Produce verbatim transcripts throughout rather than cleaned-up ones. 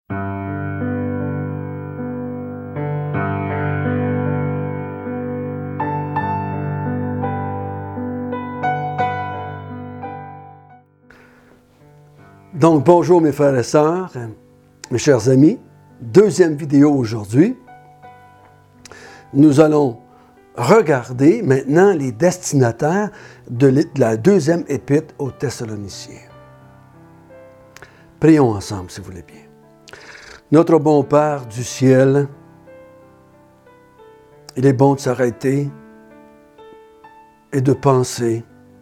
Donc, bonjour mes frères et sœurs, mes chers amis. Deuxième vidéo aujourd'hui. Nous allons regarder maintenant les destinataires de la deuxième épître aux Thessaloniciens. Prions ensemble, si vous voulez bien. Notre bon Père du ciel, il est bon de s'arrêter et de penser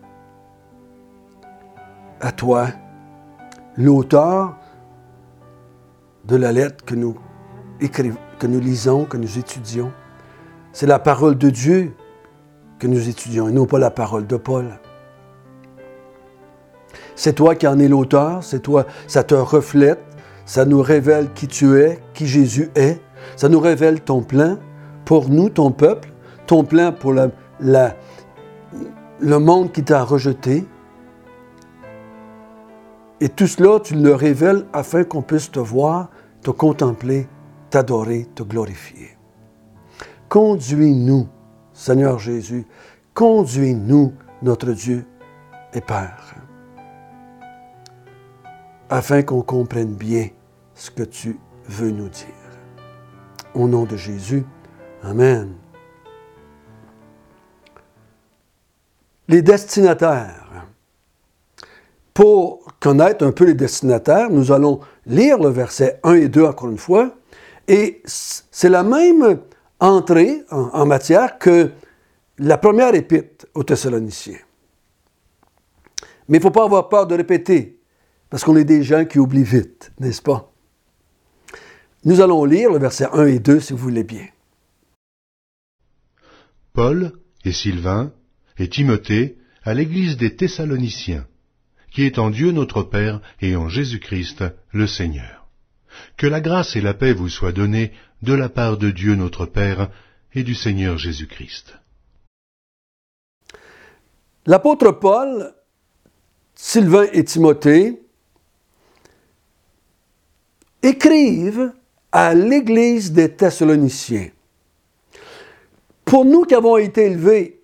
à toi, l'auteur de la lettre que nous écrivons, que nous lisons, que nous étudions. C'est la parole de Dieu que nous étudions et non pas la parole de Paul. C'est toi qui en es l'auteur, c'est toi, ça te reflète, ça nous révèle qui tu es, qui Jésus est, ça nous révèle ton plan pour nous, ton peuple, ton plan pour la, la, le monde qui t'a rejeté. Et tout cela, tu le révèles afin qu'on puisse te voir, te contempler, t'adorer, te glorifier. Conduis-nous, Seigneur Jésus, conduis-nous, notre Dieu et Père, afin qu'on comprenne bien ce que tu veux nous dire. Au nom de Jésus, Amen. Les destinataires. Pour connaître un peu les destinataires, nous allons lire le verset un et deux encore une fois. Et c'est la même entrée en, en matière que la première épître aux Thessaloniciens. Mais il ne faut pas avoir peur de répéter, parce qu'on est des gens qui oublient vite, n'est-ce pas? Nous allons lire le verset un et deux, si vous voulez bien. Paul et Sylvain et Timothée à l'église des Thessaloniciens, qui est en Dieu notre Père et en Jésus-Christ le Seigneur. Que la grâce et la paix vous soient données de la part de Dieu notre Père et du Seigneur Jésus-Christ. L'apôtre Paul, Sylvain et Timothée écrivent à l'église des Thessaloniciens. Pour nous qui avons été élevés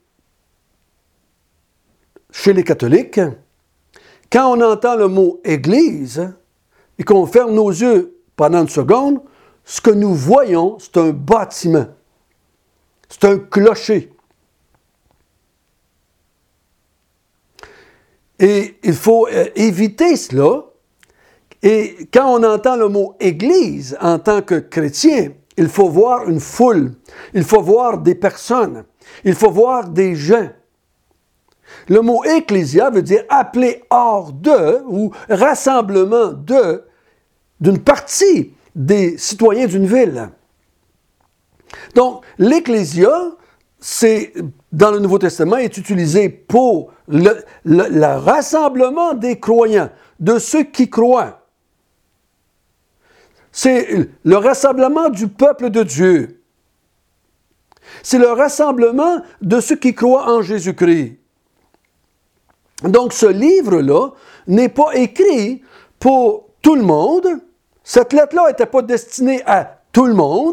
chez les catholiques, quand on entend le mot « Église » et qu'on ferme nos yeux pendant une seconde, ce que nous voyons, c'est un bâtiment. C'est un clocher. Et il faut euh, éviter cela. Et quand on entend le mot « Église » en tant que chrétien, il faut voir une foule. Il faut voir des personnes. Il faut voir des gens. Le mot « ecclésia » veut dire « appelé hors de » ou « rassemblement de » d'une partie des citoyens d'une ville. Donc, l'ecclésia, c'est, dans le Nouveau Testament, est utilisé pour le, le, le rassemblement des croyants, de ceux qui croient. C'est le rassemblement du peuple de Dieu. C'est le rassemblement de ceux qui croient en Jésus-Christ. Donc, ce livre-là n'est pas écrit pour tout le monde. Cette lettre-là n'était pas destinée à tout le monde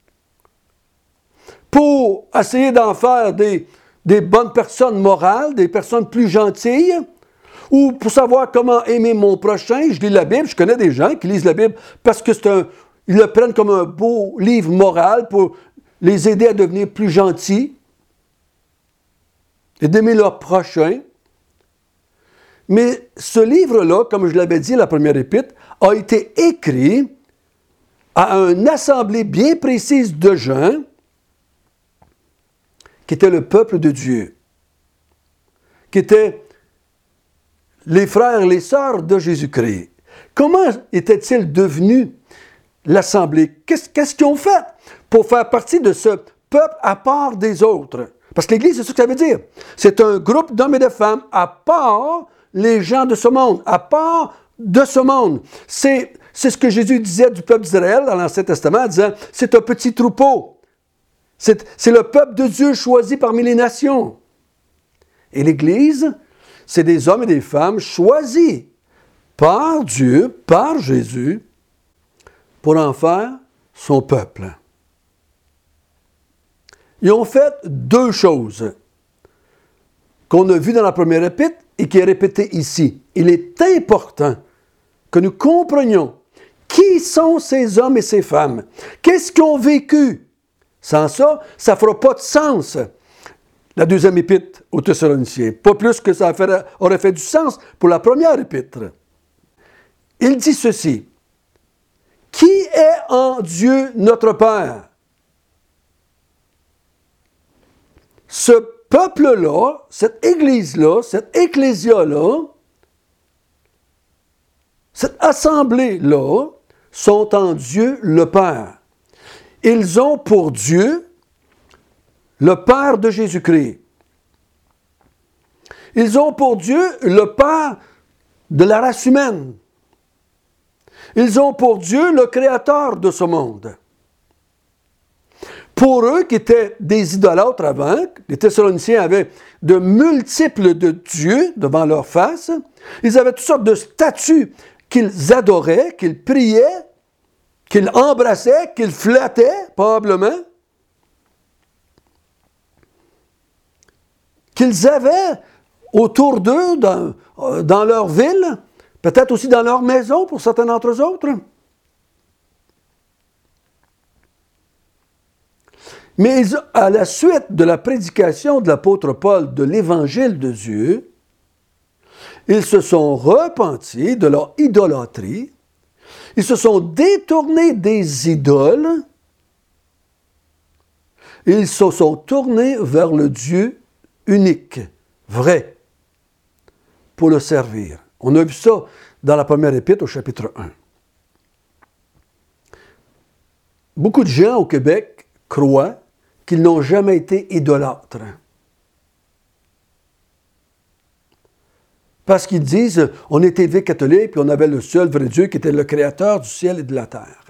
pour essayer d'en faire des, des bonnes personnes morales, des personnes plus gentilles, ou pour savoir comment aimer mon prochain. Je lis la Bible, je connais des gens qui lisent la Bible parce que c'est un, ils le prennent comme un beau livre moral pour les aider à devenir plus gentils et d'aimer leur prochain. Mais ce livre-là, comme je l'avais dit à la première épître, a été écrit à une assemblée bien précise de gens qui étaient le peuple de Dieu, qui étaient les frères et les sœurs de Jésus-Christ. Comment étaient-ils devenus l'assemblée? Qu'est-ce, qu'est-ce qu'ils ont fait pour faire partie de ce peuple à part des autres? Parce que l'Église, c'est ce que ça veut dire. C'est un groupe d'hommes et de femmes à part les gens de ce monde, à part de ce monde. C'est, c'est ce que Jésus disait du peuple d'Israël dans l'Ancien Testament, en disant, c'est un petit troupeau. C'est, c'est le peuple de Dieu choisi parmi les nations. Et l'Église, c'est des hommes et des femmes choisis par Dieu, par Jésus, pour en faire son peuple. Ils ont fait deux choses qu'on a vues dans la première épître et qui est répétée ici. Il est important que nous comprenions qui sont ces hommes et ces femmes. Qu'est-ce qu'ils ont vécu? Sans ça, ça ne fera pas de sens. La deuxième épître aux Thessaloniciens. Pas plus que ça aurait fait du sens pour la première épître. Il dit ceci. Qui est en Dieu notre Père? Ce peuple-là, cette Église-là, cette Ecclésia-là, cette assemblée-là, sont en Dieu le Père. Ils ont pour Dieu le Père de Jésus-Christ. Ils ont pour Dieu le Père de la race humaine. Ils ont pour Dieu le Créateur de ce monde. Pour eux, qui étaient des idolâtres avant, les Thessaloniciens avaient de multiples de dieux devant leur face, ils avaient toutes sortes de statues qu'ils adoraient, qu'ils priaient, qu'ils embrassaient, qu'ils flattaient, probablement, qu'ils avaient autour d'eux, dans, dans leur ville, peut-être aussi dans leur maison pour certains d'entre eux autres. Mais ils, à la suite de la prédication de l'apôtre Paul de l'Évangile de Dieu, ils se sont repentis de leur idolâtrie, ils se sont détournés des idoles, et ils se sont tournés vers le Dieu unique, vrai, pour le servir. On a vu ça dans la première épître au chapitre un. Beaucoup de gens au Québec croient qu'ils n'ont jamais été idolâtres. Parce qu'ils disent, on est élevé catholique, puis on avait le seul vrai Dieu qui était le créateur du ciel et de la terre.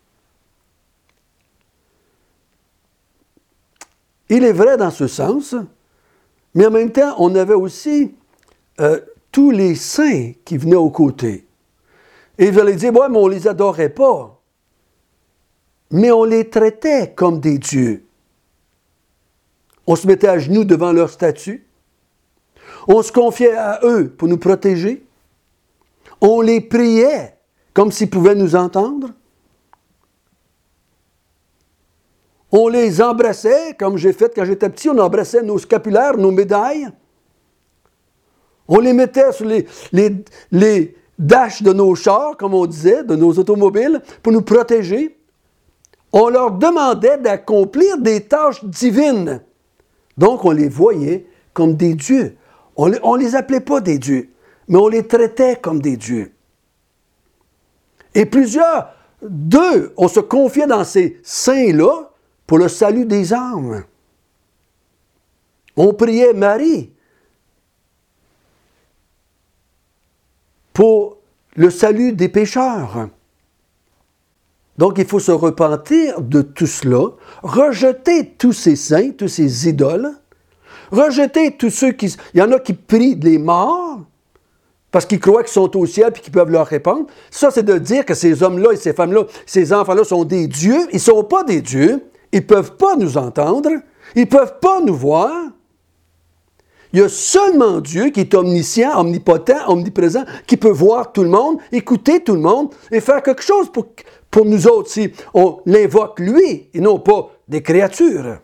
Il est vrai dans ce sens, mais en même temps, on avait aussi euh, tous les saints qui venaient aux côtés. Et vous allez dire, ouais, mais on ne les adorait pas. Mais on les traitait comme des dieux. On se mettait à genoux devant leur statue. On se confiait à eux pour nous protéger. On les priait comme s'ils pouvaient nous entendre. On les embrassait, comme j'ai fait quand j'étais petit, on embrassait nos scapulaires, nos médailles. On les mettait sur les, les, les dashs de nos chars, comme on disait, de nos automobiles, pour nous protéger. On leur demandait d'accomplir des tâches divines. Donc, on les voyait comme des dieux. On ne les appelait pas des dieux, mais on les traitait comme des dieux. Et plusieurs d'eux, on se confiait dans ces saints-là pour le salut des âmes. On priait Marie pour le salut des pécheurs. Donc, il faut se repentir de tout cela, rejeter tous ces saints, tous ces idoles, rejeter tous ceux qui... Il y en a qui prient les morts parce qu'ils croient qu'ils sont au ciel et qu'ils peuvent leur répondre. Ça, c'est de dire que ces hommes-là et ces femmes-là, ces enfants-là sont des dieux. Ils ne sont pas des dieux. Ils ne peuvent pas nous entendre. Ils ne peuvent pas nous voir. Il y a seulement Dieu qui est omniscient, omnipotent, omniprésent, qui peut voir tout le monde, écouter tout le monde et faire quelque chose pour, pour nous autres si on l'invoque lui et non pas des créatures.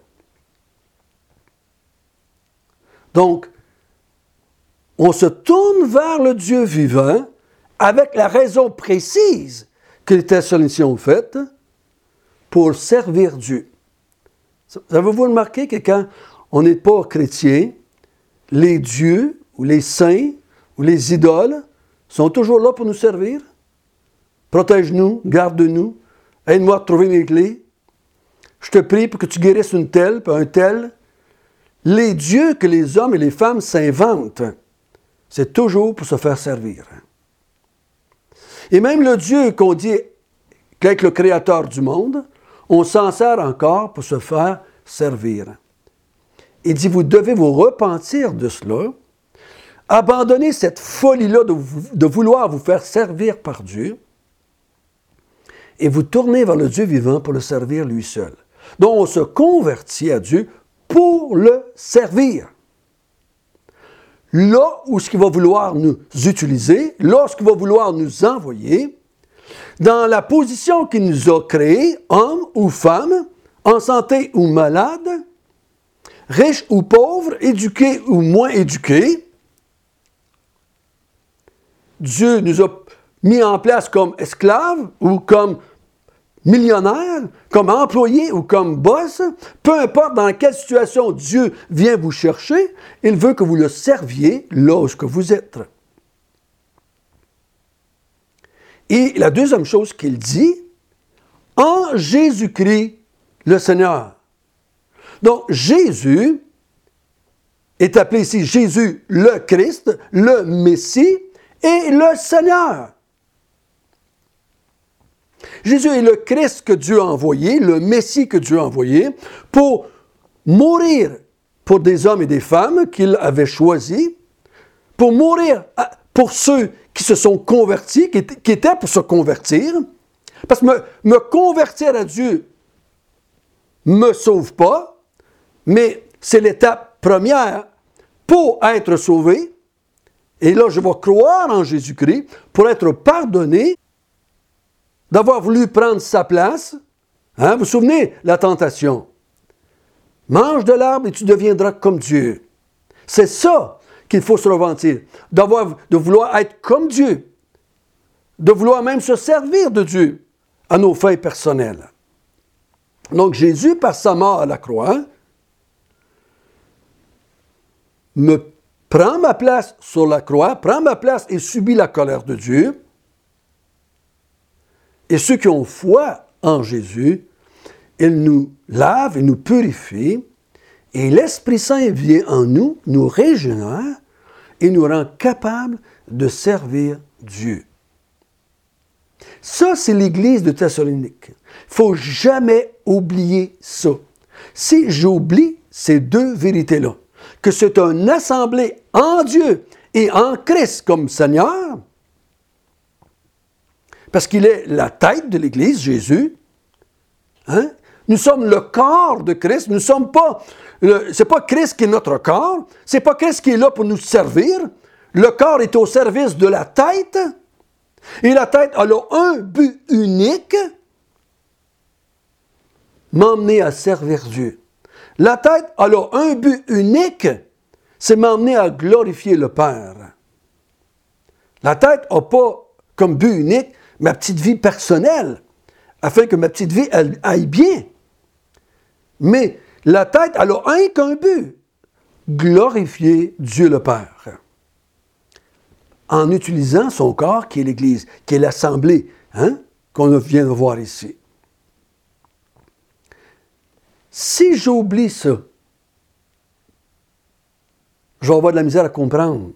Donc, on se tourne vers le Dieu vivant avec la raison précise que les Thessaloniciens ont faite pour servir Dieu. Avez-vous remarqué que quand on n'est pas chrétien, les dieux ou les saints ou les idoles sont toujours là pour nous servir? Protège-nous, garde-nous, aide-moi à trouver mes clés. Je te prie pour que tu guérisses une telle, puis un tel. Les dieux que les hommes et les femmes s'inventent, c'est toujours pour se faire servir. Et même le Dieu qu'on dit qu'être le créateur du monde, on s'en sert encore pour se faire servir. Il dit, vous devez vous repentir de cela, abandonner cette folie-là de, de vouloir vous faire servir par Dieu et vous tournez vers le Dieu vivant pour le servir lui seul. Donc, on se convertit à Dieu pour le servir. Là où ce qu'il va vouloir nous utiliser, là où ce qu'il va vouloir nous envoyer, dans la position qu'il nous a créée, homme ou femme, en santé ou malade, riche ou pauvre, éduqué ou moins éduqué, Dieu nous a mis en place comme esclaves ou comme millionnaires, comme employés ou comme boss, peu importe dans quelle situation Dieu vient vous chercher, il veut que vous le serviez là où vous êtes. Et la deuxième chose qu'il dit, en Jésus-Christ le Seigneur. Donc Jésus est appelé ici Jésus le Christ, le Messie et le Seigneur. Jésus est le Christ que Dieu a envoyé, le Messie que Dieu a envoyé, pour mourir pour des hommes et des femmes qu'il avait choisis, pour mourir pour ceux qui se sont convertis, qui étaient pour se convertir, parce que me, me convertir à Dieu ne me sauve pas, mais c'est l'étape première pour être sauvé. Et là, je vais croire en Jésus-Christ pour être pardonné d'avoir voulu prendre sa place. Hein? Vous vous souvenez, la tentation. Mange de l'arbre et tu deviendras comme Dieu. C'est ça qu'il faut se repentir. D'avoir, de vouloir être comme Dieu. De vouloir même se servir de Dieu à nos fins personnelles. Donc Jésus, par sa mort à la croix, me prend ma place sur la croix, prend ma place et subit la colère de Dieu. Et ceux qui ont foi en Jésus, il nous lave, il nous purifie, et l'Esprit Saint vient en nous, nous régénère et nous rend capables de servir Dieu. Ça, c'est l'Église de Thessalonique. Il ne faut jamais oublier ça. Si j'oublie ces deux vérités-là, que c'est une assemblée en Dieu et en Christ comme Seigneur, parce qu'il est la tête de l'Église, Jésus. Hein? Nous sommes le corps de Christ. Nous sommes pas... Ce n'est pas Christ qui est notre corps. Ce n'est pas Christ qui est là pour nous servir. Le corps est au service de la tête. Et la tête elle a un but unique. M'emmener à servir Dieu. La tête elle a un but unique. C'est m'emmener à glorifier le Père. La tête n'a pas comme but unique ma petite vie personnelle, afin que ma petite vie elle, aille bien. Mais la tête, elle a un qu'un but, glorifier Dieu le Père. En utilisant son corps, qui est l'Église, qui est l'Assemblée, hein, qu'on vient de voir ici. Si j'oublie ça, je vais avoir de la misère à comprendre.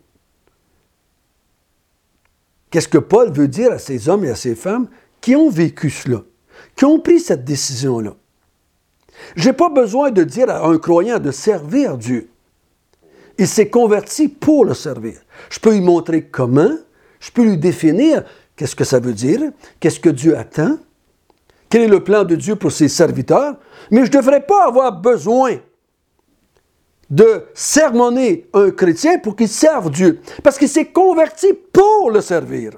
Qu'est-ce que Paul veut dire à ces hommes et à ces femmes qui ont vécu cela, qui ont pris cette décision-là? Je n'ai pas besoin de dire à un croyant de servir Dieu. Il s'est converti pour le servir. Je peux lui montrer comment, je peux lui définir qu'est-ce que ça veut dire, qu'est-ce que Dieu attend, quel est le plan de Dieu pour ses serviteurs, mais je ne devrais pas avoir besoin de sermonner un chrétien pour qu'il serve Dieu, parce qu'il s'est converti pour le servir.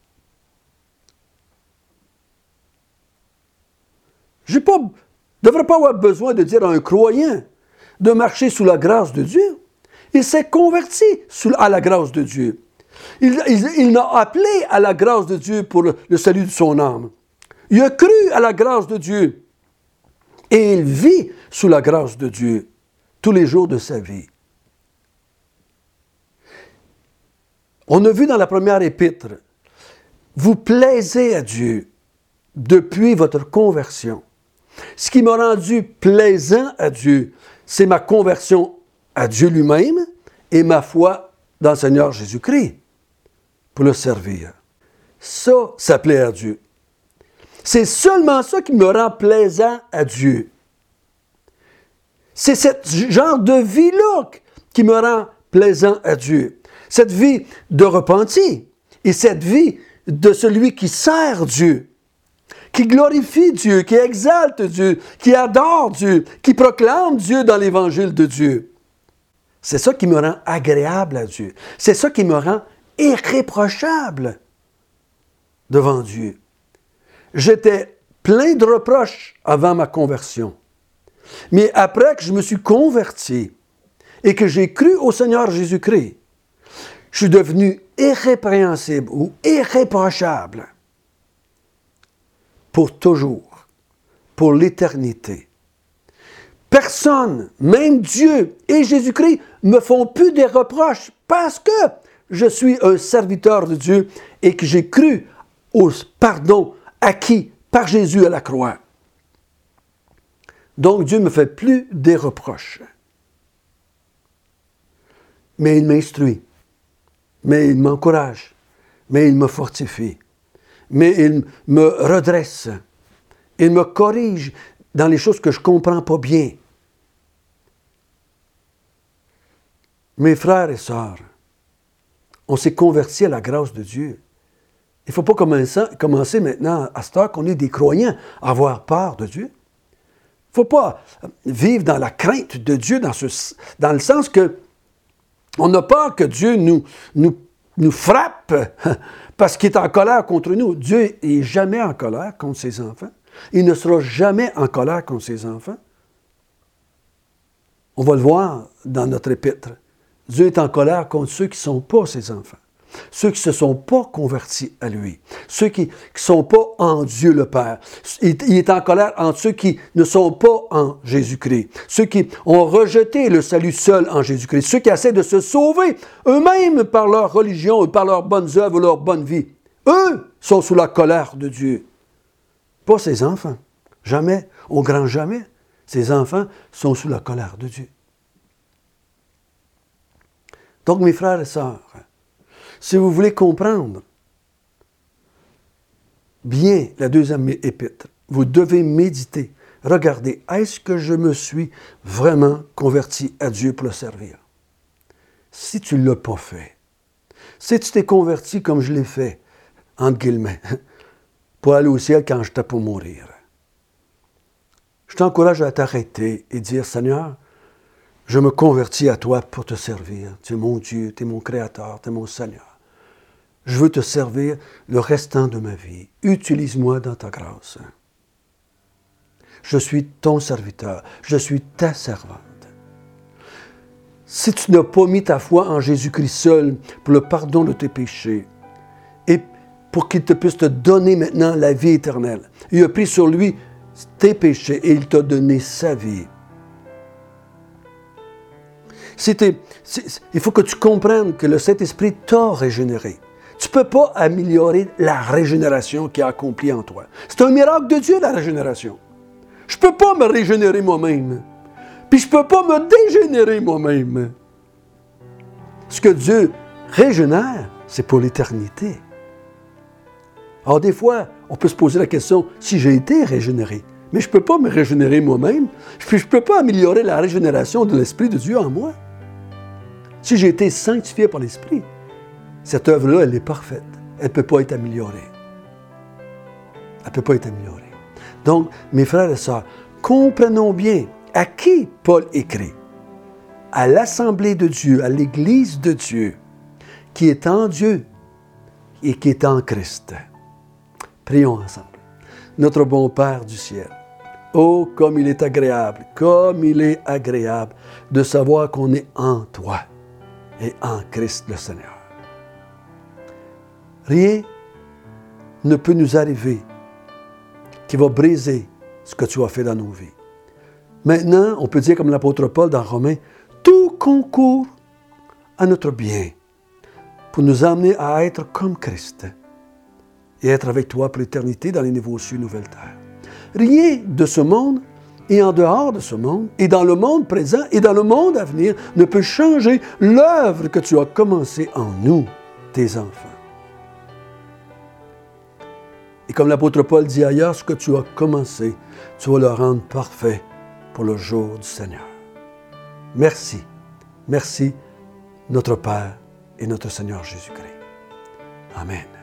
Je ne devrais pas avoir besoin de dire à un croyant de marcher sous la grâce de Dieu. Il s'est converti sous, à la grâce de Dieu. Il, il, il n'a appelé à la grâce de Dieu pour le, le salut de son âme. Il a cru à la grâce de Dieu. Et il vit sous la grâce de Dieu tous les jours de sa vie. On a vu dans la première épître, vous plaisez à Dieu depuis votre conversion. Ce qui m'a rendu plaisant à Dieu, c'est ma conversion à Dieu lui-même et ma foi dans le Seigneur Jésus-Christ pour le servir. Ça, ça plaît à Dieu. C'est seulement ça qui me rend plaisant à Dieu. C'est ce genre de vie-là qui me rend plaisant à Dieu. Cette vie de repenti et cette vie de celui qui sert Dieu. qui glorifie Dieu, qui exalte Dieu, qui adore Dieu, qui proclame Dieu dans l'évangile de Dieu. C'est ça qui me rend agréable à Dieu. C'est ça qui me rend irréprochable devant Dieu. J'étais plein de reproches avant ma conversion. Mais après que je me suis converti et que j'ai cru au Seigneur Jésus-Christ, je suis devenu irrépréhensible ou irréprochable pour toujours, pour l'éternité. Personne, même Dieu et Jésus-Christ, me font plus des reproches parce que je suis un serviteur de Dieu et que j'ai cru au pardon acquis par Jésus à la croix. Donc Dieu ne me fait plus des reproches. Mais il m'instruit, mais il m'encourage, mais il me fortifie, mais il me redresse, il me corrige dans les choses que je ne comprends pas bien. Mes frères et sœurs, on s'est convertis à la grâce de Dieu. Il ne faut pas commencer, commencer maintenant, à cette heure qu'on est des croyants, à avoir peur de Dieu. Il ne faut pas vivre dans la crainte de Dieu, dans, ce, dans le sens que on a peur que Dieu nous, nous, nous frappe parce qu'il est en colère contre nous. Dieu n'est jamais en colère contre ses enfants. Il ne sera jamais en colère contre ses enfants. On va le voir dans notre épître. Dieu est en colère contre ceux qui ne sont pas ses enfants. Ceux qui ne se sont pas convertis à lui. Ceux qui ne sont pas en Dieu le Père. Il, il est en colère entre ceux qui ne sont pas en Jésus-Christ. Ceux qui ont rejeté le salut seul en Jésus-Christ. Ceux qui essaient de se sauver eux-mêmes par leur religion, par leurs bonnes œuvres, leur bonne vie. Eux sont sous la colère de Dieu. Pas ses enfants. Jamais, au grand jamais, ses enfants sont sous la colère de Dieu. Donc, mes frères et sœurs, si vous voulez comprendre bien la deuxième épître, vous devez méditer. Regardez, est-ce que je me suis vraiment converti à Dieu pour le servir? Si tu ne l'as pas fait, si tu t'es converti comme je l'ai fait, entre guillemets, pour aller au ciel quand j'étais pour mourir, je t'encourage à t'arrêter et dire, Seigneur, je me convertis à toi pour te servir. Tu es mon Dieu, tu es mon Créateur, tu es mon Seigneur. Je veux te servir le restant de ma vie. Utilise-moi dans ta grâce. Je suis ton serviteur. Je suis ta servante. Si tu n'as pas mis ta foi en Jésus-Christ seul pour le pardon de tes péchés et pour qu'il te puisse te donner maintenant la vie éternelle, il a pris sur lui tes péchés et il t'a donné sa vie. C'était, il faut que tu comprennes que le Saint-Esprit t'a régénéré. Tu ne peux pas améliorer la régénération qui est accomplie en toi. C'est un miracle de Dieu, la régénération. Je ne peux pas me régénérer moi-même. Puis je ne peux pas me dégénérer moi-même. Ce que Dieu régénère, c'est pour l'éternité. Alors des fois, on peut se poser la question, si j'ai été régénéré, mais je ne peux pas me régénérer moi-même, puis je ne peux pas améliorer la régénération de l'Esprit de Dieu en moi. Si j'ai été sanctifié par l'Esprit, cette œuvre-là, elle est parfaite. Elle ne peut pas être améliorée. Elle ne peut pas être améliorée. Donc, mes frères et sœurs, comprenons bien à qui Paul écrit. À l'Assemblée de Dieu, à l'Église de Dieu, qui est en Dieu et qui est en Christ. Prions ensemble. Notre bon Père du ciel, oh, comme il est agréable, comme il est agréable de savoir qu'on est en toi et en Christ le Seigneur. Rien ne peut nous arriver qui va briser ce que tu as fait dans nos vies. Maintenant, on peut dire comme l'apôtre Paul dans Romains, tout concourt à notre bien pour nous amener à être comme Christ et être avec toi pour l'éternité dans les nouveaux cieux, nouvelles terres. Rien de ce monde et en dehors de ce monde et dans le monde présent et dans le monde à venir ne peut changer l'œuvre que tu as commencée en nous, tes enfants. Et comme l'apôtre Paul dit ailleurs, ce que tu as commencé, tu vas le rendre parfait pour le jour du Seigneur. Merci. Merci, notre Père et notre Seigneur Jésus-Christ. Amen.